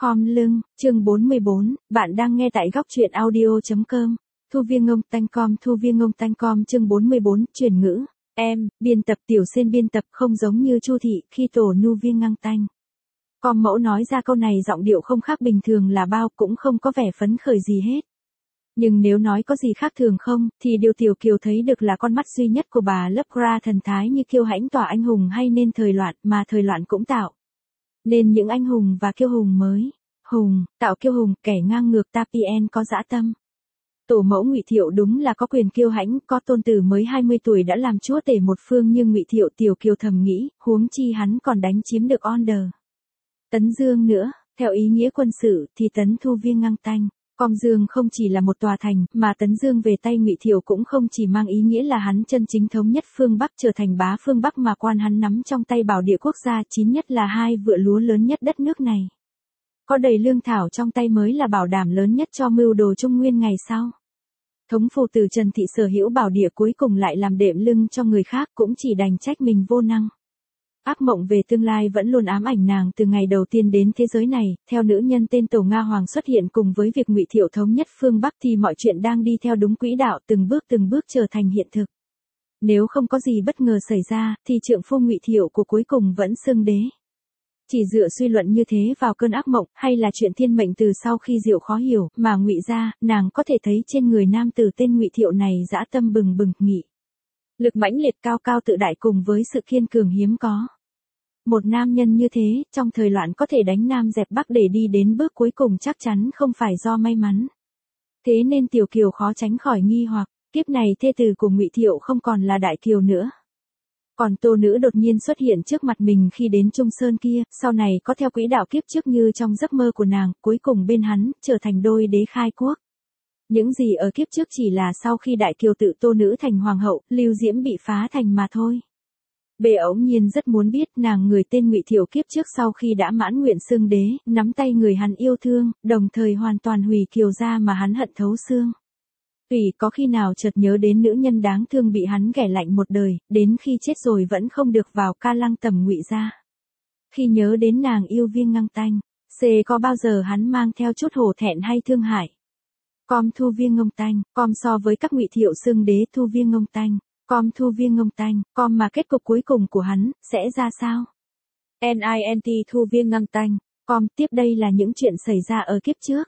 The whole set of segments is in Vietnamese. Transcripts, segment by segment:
Khom lưng, chương 44, bạn đang nghe tại góc truyện audio.com. Thu viên ngông tanh com, thu viên ngông tanh com, chương 44, chuyển ngữ. Em, biên tập tiểu sen biên tập không giống như Chu thị khi tổ nu viên ngang tanh. Com mẫu nói ra câu này giọng điệu không khác bình thường là bao, cũng không có vẻ phấn khởi gì hết. Nhưng nếu nói có gì khác thường không, thì điều Tiểu Kiều thấy được là con mắt duy nhất của bà lấp ra thần thái như kiêu hãnh tỏa anh hùng hay nên thời loạn, mà thời loạn cũng tạo nên những anh hùng và kiêu hùng mới. Hùng, tạo kiêu hùng, kẻ ngang ngược Tapien có dã tâm. Tổ mẫu Ngụy Thiệu đúng là có quyền kiêu hãnh, có tôn tử mới 20 tuổi đã làm chúa tể một phương, nhưng Ngụy Thiệu Tiểu Kiều thầm nghĩ, huống chi hắn còn đánh chiếm được Onder Tấn Dương nữa, theo ý nghĩa quân sự thì Tấn Thu viên ngang tanh. Com Dương không chỉ là một tòa thành, mà Tấn Dương về tay Ngụy Thiệu cũng không chỉ mang ý nghĩa là hắn chân chính thống nhất phương Bắc, trở thành bá phương Bắc, mà quan hắn nắm trong tay bảo địa quốc gia chín nhất là hai vựa lúa lớn nhất đất nước này. Có đầy lương thảo trong tay mới là bảo đảm lớn nhất cho mưu đồ Trung Nguyên ngày sau. Thống phụ tử Trần Thị sở hữu bảo địa cuối cùng lại làm đệm lưng cho người khác, cũng chỉ đành trách mình vô năng. Ác mộng về tương lai vẫn luôn ám ảnh nàng từ ngày đầu tiên đến thế giới này, theo nữ nhân tên Tổ Nga Hoàng xuất hiện cùng với việc Ngụy Thiệu thống nhất phương Bắc thì mọi chuyện đang đi theo đúng quỹ đạo, từng bước trở thành hiện thực. Nếu không có gì bất ngờ xảy ra, thì trượng phu Ngụy Thiệu của cuối cùng vẫn xưng đế. Chỉ dựa suy luận như thế vào cơn ác mộng, hay là chuyện thiên mệnh từ sau khi Diệu khó hiểu, mà Ngụy ra, nàng có thể thấy trên người nam tử tên Ngụy Thiệu này dã tâm bừng bừng, nghị lực mãnh liệt, cao cao tự đại cùng với sự kiên cường hiếm có. Một nam nhân như thế, trong thời loạn có thể đánh Nam dẹp Bắc để đi đến bước cuối cùng chắc chắn không phải do may mắn. Thế nên Tiểu Kiều khó tránh khỏi nghi hoặc, kiếp này thê tử của Ngụy Thiệu không còn là Đại Kiều nữa. Còn tô nữ đột nhiên xuất hiện trước mặt mình khi đến Trung Sơn kia, sau này có theo quỹ đạo kiếp trước như trong giấc mơ của nàng, cuối cùng bên hắn, trở thành đôi đế khai quốc. Những gì ở kiếp trước chỉ là sau khi Đại Kiều tự tô nữ thành hoàng hậu, Lưu Diễm bị phá thành mà thôi. Bệ ống nhiên rất muốn biết nàng người tên Ngụy Thiệu kiếp trước sau khi đã mãn nguyện xưng đế, nắm tay người hắn yêu thương, đồng thời hoàn toàn hủy Kiều gia mà hắn hận thấu xương. Tùy có khi nào chợt nhớ đến nữ nhân đáng thương bị hắn ghẻ lạnh một đời, đến khi chết rồi vẫn không được vào ca lăng tầm Ngụy gia. Khi nhớ đến nàng yêu viên ngang tanh, có bao giờ hắn mang theo chút hổ thẹn hay thương hại. Com thu viên ngông tanh, com so với các Ngụy Thiệu xưng đế thu viên ngông tanh. Com thu viên ngông tanh, com mà kết cục cuối cùng của hắn, sẽ ra sao? NINT thu viên ngang tanh, com tiếp đây là những chuyện xảy ra ở kiếp trước.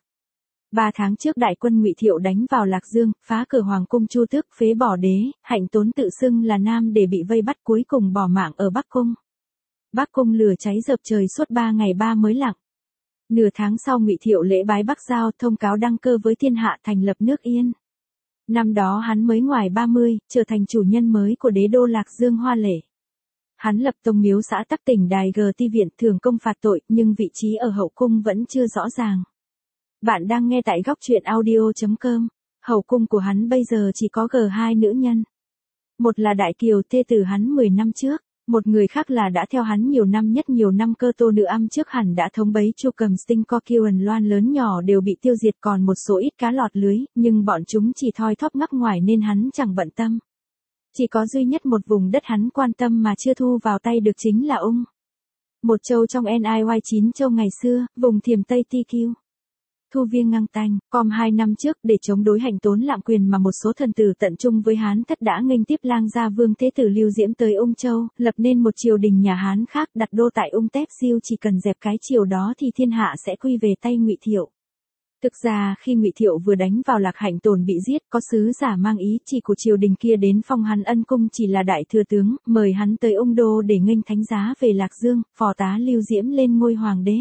3 tháng trước đại quân Ngụy Thiệu đánh vào Lạc Dương, phá cửa hoàng cung Chu Tước, phế bỏ đế, Hạnh Tốn tự xưng là nam để bị vây bắt cuối cùng bỏ mạng ở Bắc Cung. Bắc Cung lửa cháy dập trời suốt 3 ngày 3 mới lặng. Nửa tháng sau Ngụy Thiệu lễ bái Bắc Giao, thông cáo đăng cơ với thiên hạ, thành lập nước Yên. Năm đó hắn mới ngoài 30, trở thành chủ nhân mới của đế đô Lạc Dương Hoa Lệ. Hắn lập tông miếu xã Tắc Tỉnh Đài G Ti Viện, thưởng công phạt tội, nhưng vị trí ở hậu cung vẫn chưa rõ ràng. Bạn đang nghe tại góc truyện audio.com. Hậu cung của hắn bây giờ chỉ có G2 nữ nhân. Một là Đại Kiều thê tử hắn 10 năm trước, một người khác là đã theo hắn nhiều năm cơ tô nữ âm trước hẳn đã thống bấy Chu Cầm Stinh Co Kiều Loan lớn nhỏ đều bị tiêu diệt, còn một số ít cá lọt lưới, nhưng bọn chúng chỉ thoi thóp ngắc ngoài nên hắn chẳng bận tâm. Chỉ có duy nhất một vùng đất hắn quan tâm mà chưa thu vào tay được chính là Ung. Một châu trong NIY 9 châu ngày xưa, vùng Thiểm Tây TQ. Thu viên ngang tanh, com 2 năm trước để chống đối Hạnh Tốn lạm quyền mà một số thần tử tận trung với Hán Thất đã nghênh tiếp lang gia vương thế tử Lưu Diễm tới Ung Châu, lập nên một triều đình nhà Hán khác đặt đô tại Ung Tép Siêu, chỉ cần dẹp cái triều đó thì thiên hạ sẽ quy về tay Ngụy Thiệu. Thực ra khi Ngụy Thiệu vừa đánh vào Lạc Hạnh Tốn bị giết, có sứ giả mang ý chỉ của triều đình kia đến phong hắn ân cung chỉ là đại thừa tướng, mời hắn tới Ung Đô để nghênh thánh giá về Lạc Dương, phò tá Lưu Diễm lên ngôi hoàng đế.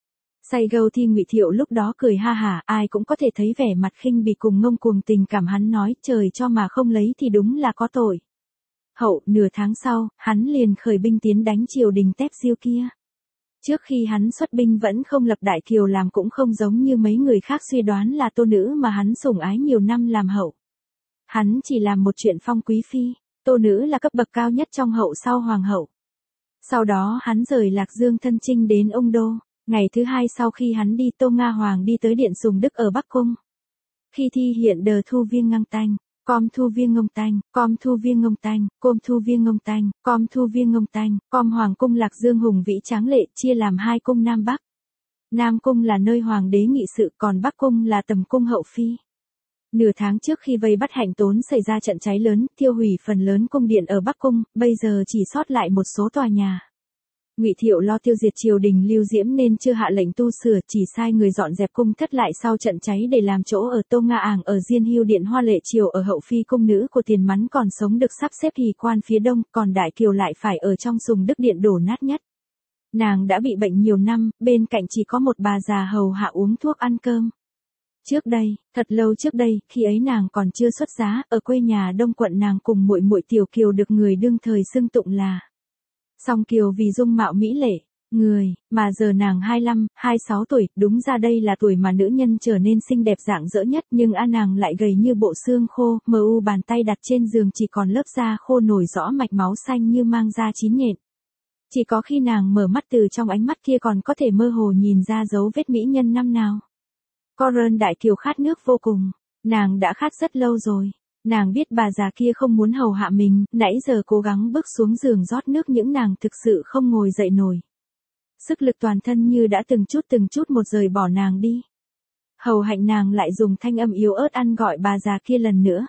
Say gâu thì Ngụy Thiệu lúc đó cười ha hả, ai cũng có thể thấy vẻ mặt khinh bỉ cùng ngông cuồng tình cảm, hắn nói trời cho mà không lấy thì đúng là có tội. Hậu, nửa tháng sau, hắn liền khởi binh tiến đánh triều đình Tép Siêu kia. Trước khi hắn xuất binh vẫn không lập Đại Kiều làm, cũng không giống như mấy người khác suy đoán là tô nữ mà hắn sủng ái nhiều năm làm hậu. Hắn chỉ làm một chuyện phong quý phi, tô nữ là cấp bậc cao nhất trong hậu sau hoàng hậu. Sau đó hắn rời Lạc Dương thân chinh đến Ung Đô. Ngày thứ hai sau khi hắn đi, Tô Nga Hoàng đi tới Điện Sùng Đức ở Bắc Cung. Khi thi hiện đờ thu viên ngang tanh, com thu viên ngông tanh, com thu viên ngông tanh, com thu viên ngông tanh, com thu viên ngông tanh, com Hoàng cung Lạc Dương hùng vĩ tráng lệ, chia làm 2 cung Nam Bắc. Nam cung là nơi hoàng đế nghị sự, còn Bắc cung là tầm cung hậu phi. Nửa tháng trước khi vây bắt Hạnh Tốn xảy ra trận cháy lớn, thiêu hủy phần lớn cung điện ở Bắc cung, bây giờ chỉ sót lại một số tòa nhà. Ngụy Thiệu lo tiêu diệt triều đình Lưu Diễm nên chưa hạ lệnh tu sửa, chỉ sai người dọn dẹp cung thất lại sau trận cháy để làm chỗ ở. Tô Nga Ảng ở Diên Hưu Điện Hoa Lệ Triều ở hậu phi cung nữ của Tiền Mắn còn sống được sắp xếp hỷ quan phía đông, còn Đại Kiều lại phải ở trong Sùng Đức Điện đổ nát nhất. Nàng đã bị bệnh nhiều năm, bên cạnh chỉ có một bà già hầu hạ uống thuốc ăn cơm. Trước đây, thật lâu trước đây, khi ấy nàng còn chưa xuất giá, ở quê nhà Đông Quận nàng cùng muội muội Tiểu Kiều được người đương thời xưng tụng là Song Kiều vì dung mạo mỹ lệ, người, mà giờ nàng 25, 26 tuổi, đúng ra đây là tuổi mà nữ nhân trở nên xinh đẹp rạng rỡ nhất, nhưng nàng lại gầy như bộ xương khô, mờ u bàn tay đặt trên giường chỉ còn lớp da khô nổi rõ mạch máu xanh như mang da chín nhện. Chỉ có khi nàng mở mắt từ trong ánh mắt kia còn có thể mơ hồ nhìn ra dấu vết mỹ nhân năm nào. Coron Đại Kiều khát nước vô cùng, nàng đã khát rất lâu rồi. Nàng biết bà già kia không muốn hầu hạ mình, nãy giờ cố gắng bước xuống giường rót nước những nàng thực sự không ngồi dậy nổi. Sức lực toàn thân như đã từng chút một rời bỏ nàng đi. Hầu hạnh nàng lại dùng thanh âm yếu ớt ăn gọi bà già kia lần nữa.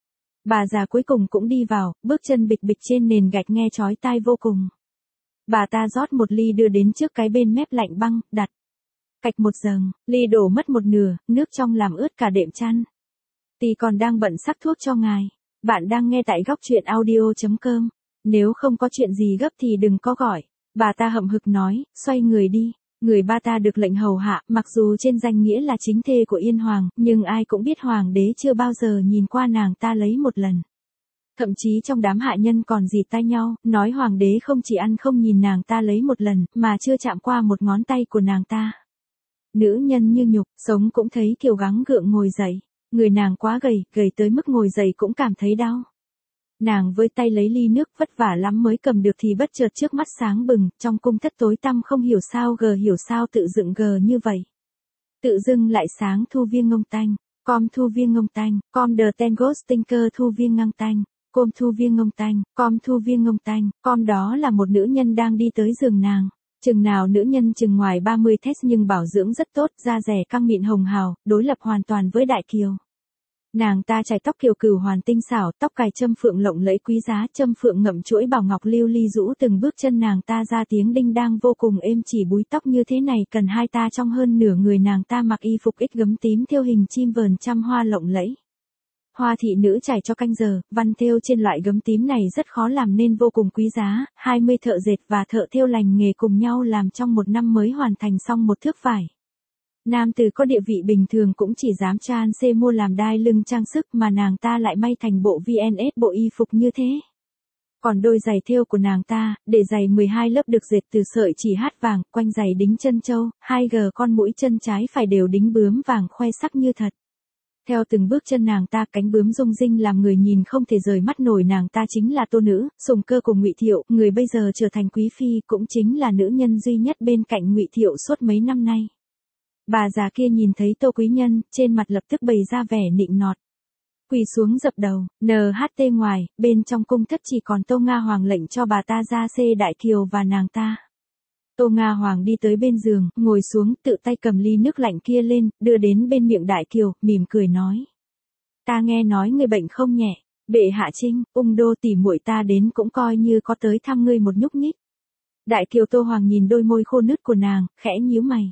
Bà già cuối cùng cũng đi vào, bước chân bịch bịch trên nền gạch nghe chói tai vô cùng. Bà ta rót một ly đưa đến trước cái bên mép lạnh băng, đặt. Cạch một giầng, ly đổ mất một nửa, nước trong làm ướt cả đệm chăn. Tì còn đang bận sắc thuốc cho ngài. Bạn đang nghe tại góc truyện audio.com. Nếu không có chuyện gì gấp thì đừng có gọi. Bà ta hậm hực nói, xoay người đi. Người ba ta được lệnh hầu hạ, mặc dù trên danh nghĩa là chính thê của Yên Hoàng, nhưng ai cũng biết Hoàng đế chưa bao giờ nhìn qua nàng ta lấy một lần. Thậm chí trong đám hạ nhân còn dì tai nhau, nói Hoàng đế không chỉ ăn không nhìn nàng ta lấy một lần, mà chưa chạm qua một ngón tay của nàng ta. Nữ nhân như nhục, sống cũng thấy Kiều gắng gượng ngồi dậy. Người nàng quá gầy, gầy tới mức ngồi dậy cũng cảm thấy đau. Nàng với tay lấy ly nước vất vả lắm mới cầm được thì bất chợt trước mắt sáng bừng, trong cung thất tối tăm không hiểu sao tự dựng gờ như vậy. Tự dưng lại sáng thu viên ngông tanh, com thu viên ngông tanh, com the tango stinker thu viên ngang tanh, com thu viên ngông tanh, com thu viên ngông tanh, com đó là một nữ nhân đang đi tới giường nàng. Chừng nào nữ nhân chừng ngoài 30 test nhưng bảo dưỡng rất tốt, da rẻ căng mịn hồng hào, đối lập hoàn toàn với Đại Kiều. Nàng ta chải tóc kiều cửu hoàn tinh xảo, tóc cài châm phượng lộng lẫy quý giá, châm phượng ngậm chuỗi bảo ngọc lưu ly rũ từng bước chân nàng ta ra tiếng đinh đang vô cùng êm, chỉ búi tóc như thế này cần hai ta trong hơn nửa người nàng ta mặc y phục ít gấm tím thêu hình chim vờn trăm hoa lộng lẫy. Hoa thị nữ trải cho canh giờ, văn thêu trên loại gấm tím này rất khó làm nên vô cùng quý giá, 20 thợ dệt và thợ thêu lành nghề cùng nhau làm trong một năm mới hoàn thành xong một thước vải. Nam tử có địa vị bình thường cũng chỉ dám chan xê mua làm đai lưng trang sức mà nàng ta lại may thành bộ VNS bộ y phục như thế. Còn đôi giày thêu của nàng ta, để giày 12 lớp được dệt từ sợi chỉ hát vàng, quanh giày đính chân châu, 2G con mũi chân trái phải đều đính bướm vàng khoe sắc như thật. Theo từng bước chân nàng ta cánh bướm rung rinh làm người nhìn không thể rời mắt nổi, nàng ta chính là Tô Nữ, sùng cơ của Ngụy Thiệu, người bây giờ trở thành quý phi cũng chính là nữ nhân duy nhất bên cạnh Ngụy Thiệu suốt mấy năm nay. Bà già kia nhìn thấy Tô quý nhân, trên mặt lập tức bày ra vẻ nịnh nọt. Quỳ xuống dập đầu, NHT ngoài, bên trong cung thất chỉ còn Tô Nga Hoàng lệnh cho bà ta ra xê Đại Kiều và nàng ta. Tô Nga Hoàng đi tới bên giường, ngồi xuống, tự tay cầm ly nước lạnh kia lên, đưa đến bên miệng Đại Kiều, mỉm cười nói. Ta nghe nói người bệnh không nhẹ, bệ hạ Trinh, ung đô tỷ muội ta đến cũng coi như có tới thăm ngươi một nhúc nhích. Đại Kiều Tô Hoàng nhìn đôi môi khô nứt của nàng, khẽ nhíu mày.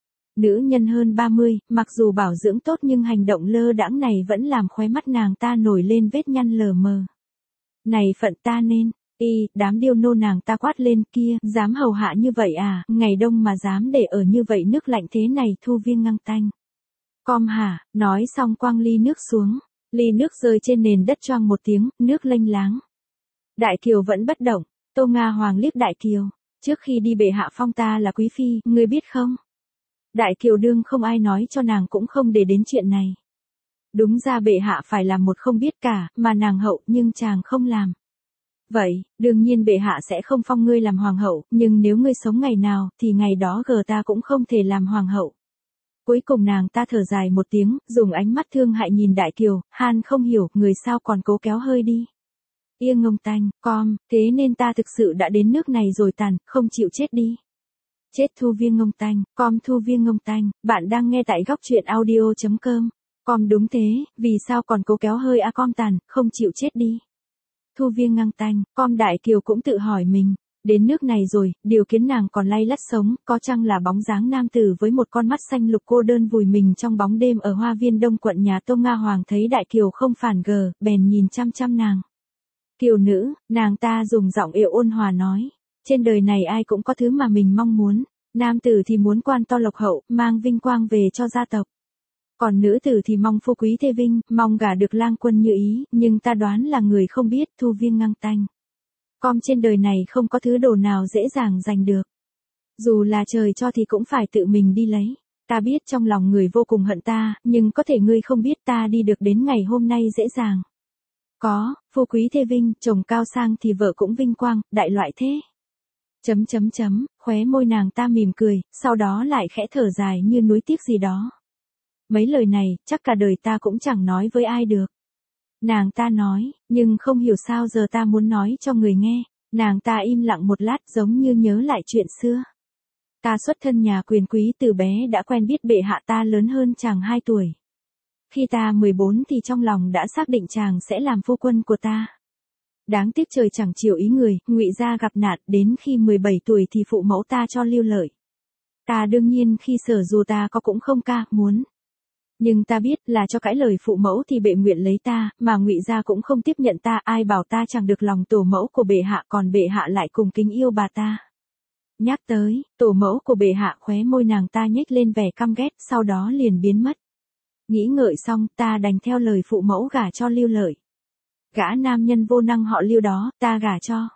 Nữ nhân hơn 30, mặc dù bảo dưỡng tốt nhưng hành động lơ đãng này vẫn làm khóe mắt nàng ta nổi lên vết nhăn lờ mờ. Này phận ta nên, đám điêu nô nàng ta quát lên kia, dám hầu hạ như vậy à, ngày đông mà dám để ở như vậy nước lạnh thế này thu viên ngang tanh. Com hả, nói xong quăng ly nước xuống, ly nước rơi trên nền đất choang một tiếng, nước lênh láng. Đại Kiều vẫn bất động, Tô Nga Hoàng liếc Đại Kiều, trước khi đi bệ hạ phong ta là quý phi, ngươi biết không? Đại Kiều đương không ai nói cho nàng cũng không để đến chuyện này. Đúng ra bệ hạ phải làm một không biết cả, mà nàng hậu nhưng chàng không làm. Vậy, đương nhiên bệ hạ sẽ không phong ngươi làm hoàng hậu, nhưng nếu ngươi sống ngày nào, thì ngày đó ta cũng không thể làm hoàng hậu. Cuối cùng nàng ta thở dài một tiếng, dùng ánh mắt thương hại nhìn Đại Kiều, han không hiểu, người sao còn cố kéo hơi đi. Yên ngông tanh, com, thế nên ta thực sự đã đến nước này rồi tàn, không chịu chết đi. Chết Thu Viên Ngông Tanh, com Thu Viên Ngông Tanh, bạn đang nghe tại góc truyện audio.com. Com đúng thế, vì sao còn cố kéo hơi com tàn, không chịu chết đi. Thu Viên Ngăng Tanh, com Đại Kiều cũng tự hỏi mình, đến nước này rồi, điều khiến nàng còn lay lắt sống, có chăng là bóng dáng nam tử với một con mắt xanh lục cô đơn vùi mình trong bóng đêm ở hoa viên Đông quận nhà Tô Nga Hoàng thấy Đại Kiều không phản gờ, bèn nhìn chăm chăm nàng. Kiều nữ, nàng ta dùng giọng yếu ôn hòa nói. Trên đời này ai cũng có thứ mà mình mong muốn, nam tử thì muốn quan to lộc hậu, mang vinh quang về cho gia tộc. Còn nữ tử thì mong phú quý thê vinh, mong gả được lang quân như ý, nhưng ta đoán là người không biết Thu Viên Ngăng Tanh. Com trên đời này không có thứ đồ nào dễ dàng giành được. Dù là trời cho thì cũng phải tự mình đi lấy. Ta biết trong lòng người vô cùng hận ta, nhưng có thể ngươi không biết ta đi được đến ngày hôm nay dễ dàng. Có, phú quý thê vinh, chồng cao sang thì vợ cũng vinh quang, đại loại thế. Khóe môi nàng ta mỉm cười, sau đó lại khẽ thở dài như nuối tiếc gì đó. Mấy lời này, chắc cả đời ta cũng chẳng nói với ai được. Nàng ta nói, nhưng không hiểu sao giờ ta muốn nói cho người nghe. Nàng ta im lặng một lát giống như nhớ lại chuyện xưa. Ta xuất thân nhà quyền quý từ bé đã quen biết bệ hạ ta lớn hơn chàng 2 tuổi. Khi ta 14 thì trong lòng đã xác định chàng sẽ làm phu quân của ta. Đáng tiếc trời chẳng chiều ý người, Ngụy gia gặp nạn, đến khi 17 tuổi thì phụ mẫu ta cho lưu lợi. Ta đương nhiên khi sở dù ta có cũng không muốn. Nhưng ta biết là cho cãi lời phụ mẫu thì bệ nguyện lấy ta, mà Ngụy gia cũng không tiếp nhận ta, ai bảo ta chẳng được lòng tổ mẫu của bệ hạ, còn bệ hạ lại cùng kính yêu bà ta. Nhắc tới, tổ mẫu của bệ hạ, khóe môi nàng ta nhếch lên vẻ căm ghét, sau đó liền biến mất. Nghĩ ngợi xong, ta đành theo lời phụ mẫu gả cho Lưu Lợi. Gã nam nhân vô năng họ Lưu đó, ta gả cho.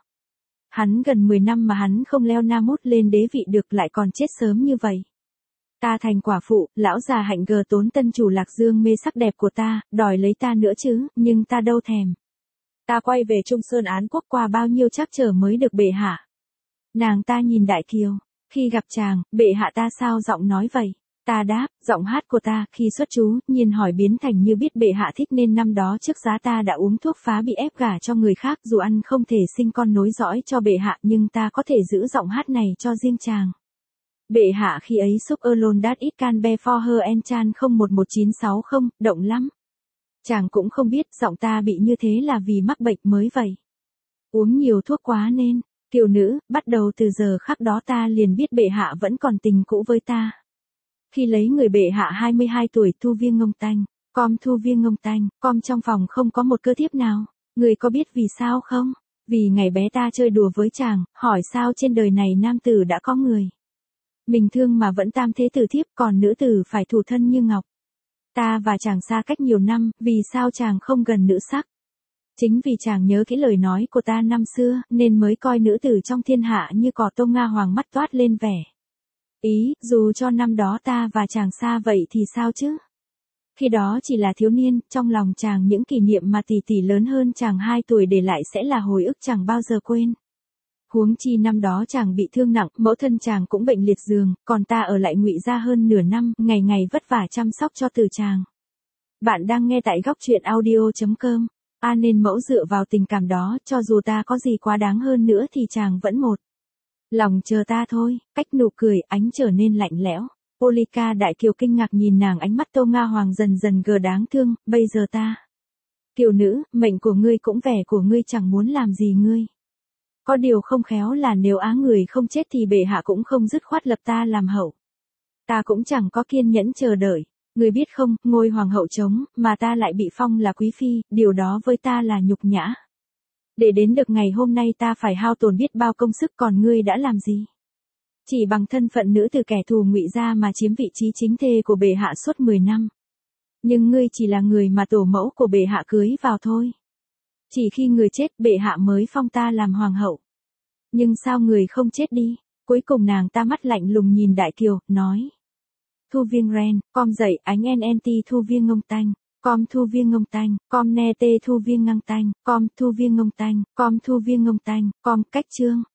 Hắn gần 10 năm mà hắn không leo na mút lên đế vị được, lại còn chết sớm như vậy. Ta thành quả phụ, lão già hạnh gờ tốn tân chủ Lạc Dương mê sắc đẹp của ta, đòi lấy ta nữa chứ, nhưng ta đâu thèm. Ta quay về Trung Sơn Án Quốc qua bao nhiêu trắc trở mới được bệ hạ. Nàng ta nhìn Đại Kiều, khi gặp chàng, bệ hạ ta sao giọng nói vậy? Ta đáp, giọng hát của ta, khi xuất chú, nhiên hỏi biến thành như biết bệ hạ thích nên năm đó trước giá ta đã uống thuốc phá bị ép gả cho người khác, dù ăn không thể sinh con nối dõi cho bệ hạ nhưng ta có thể giữ giọng hát này cho riêng chàng. Bệ hạ khi ấy xúc alone that it can be for her and chan 011960, động lắm. Chàng cũng không biết giọng ta bị như thế là vì mắc bệnh mới vậy. Uống nhiều thuốc quá nên, Kiều nữ, bắt đầu từ giờ khắc đó ta liền biết bệ hạ vẫn còn tình cũ với ta. Khi lấy người bệ hạ 22 tuổi Thu Viên Ngông Tanh, com Thu Viên Ngông Tanh, com trong phòng không có một cơ thiếp nào. Người có biết vì sao không? Vì ngày bé ta chơi đùa với chàng, hỏi sao trên đời này nam tử đã có người. Mình thương mà vẫn tam thế tử thiếp, còn nữ tử phải thủ thân như ngọc. Ta và chàng xa cách nhiều năm, vì sao chàng không gần nữ sắc? Chính vì chàng nhớ cái lời nói của ta năm xưa, nên mới coi nữ tử trong thiên hạ như cỏ Tô Nga Hoàng mắt toát lên vẻ. Ý, dù cho năm đó ta và chàng xa vậy thì sao chứ? Khi đó chỉ là thiếu niên, trong lòng chàng những kỷ niệm mà tỷ tỷ lớn hơn chàng 2 tuổi để lại sẽ là hồi ức chẳng bao giờ quên. Huống chi năm đó chàng bị thương nặng, mẫu thân chàng cũng bệnh liệt giường, còn ta ở lại Ngụy gia hơn nửa năm, ngày ngày vất vả chăm sóc cho từ chàng. Bạn đang nghe tại góc truyện audio.com. Nên mẫu dựa vào tình cảm đó, cho dù ta có gì quá đáng hơn nữa thì chàng vẫn một lòng chờ ta thôi. Cách nụ cười, ánh trở nên lạnh lẽo. Polika Đại Kiều kinh ngạc nhìn nàng, ánh mắt Tô Nga Hoàng dần dần gờ đáng thương, bây giờ ta. Kiều nữ, mệnh của ngươi cũng vẻ của ngươi chẳng muốn làm gì ngươi. Có điều không khéo là nếu người không chết thì bệ hạ cũng không dứt khoát lập ta làm hậu. Ta cũng chẳng có kiên nhẫn chờ đợi. Ngươi biết không, ngôi hoàng hậu trống, mà ta lại bị phong là quý phi, điều đó với ta là nhục nhã. Để đến được ngày hôm nay ta phải hao tổn biết bao công sức, còn ngươi đã làm gì? Chỉ bằng thân phận nữ từ kẻ thù Ngụy gia mà chiếm vị trí chính thê của bệ hạ suốt 10 năm. Nhưng ngươi chỉ là người mà tổ mẫu của bệ hạ cưới vào thôi. Chỉ khi người chết bệ hạ mới phong ta làm hoàng hậu. Nhưng sao người không chết đi? Cuối cùng nàng ta mắt lạnh lùng nhìn Đại Kiều, nói. Thu Viên Ren, com dậy ánh NNT Thu Viên Ngông Tanh, com Thu Viên Ngông Tanh, com ne tê Thu Viên Ngăng Tanh, com Thu Viên Ngông Tanh, com Thu Viên Ngông Tanh, com cách chương.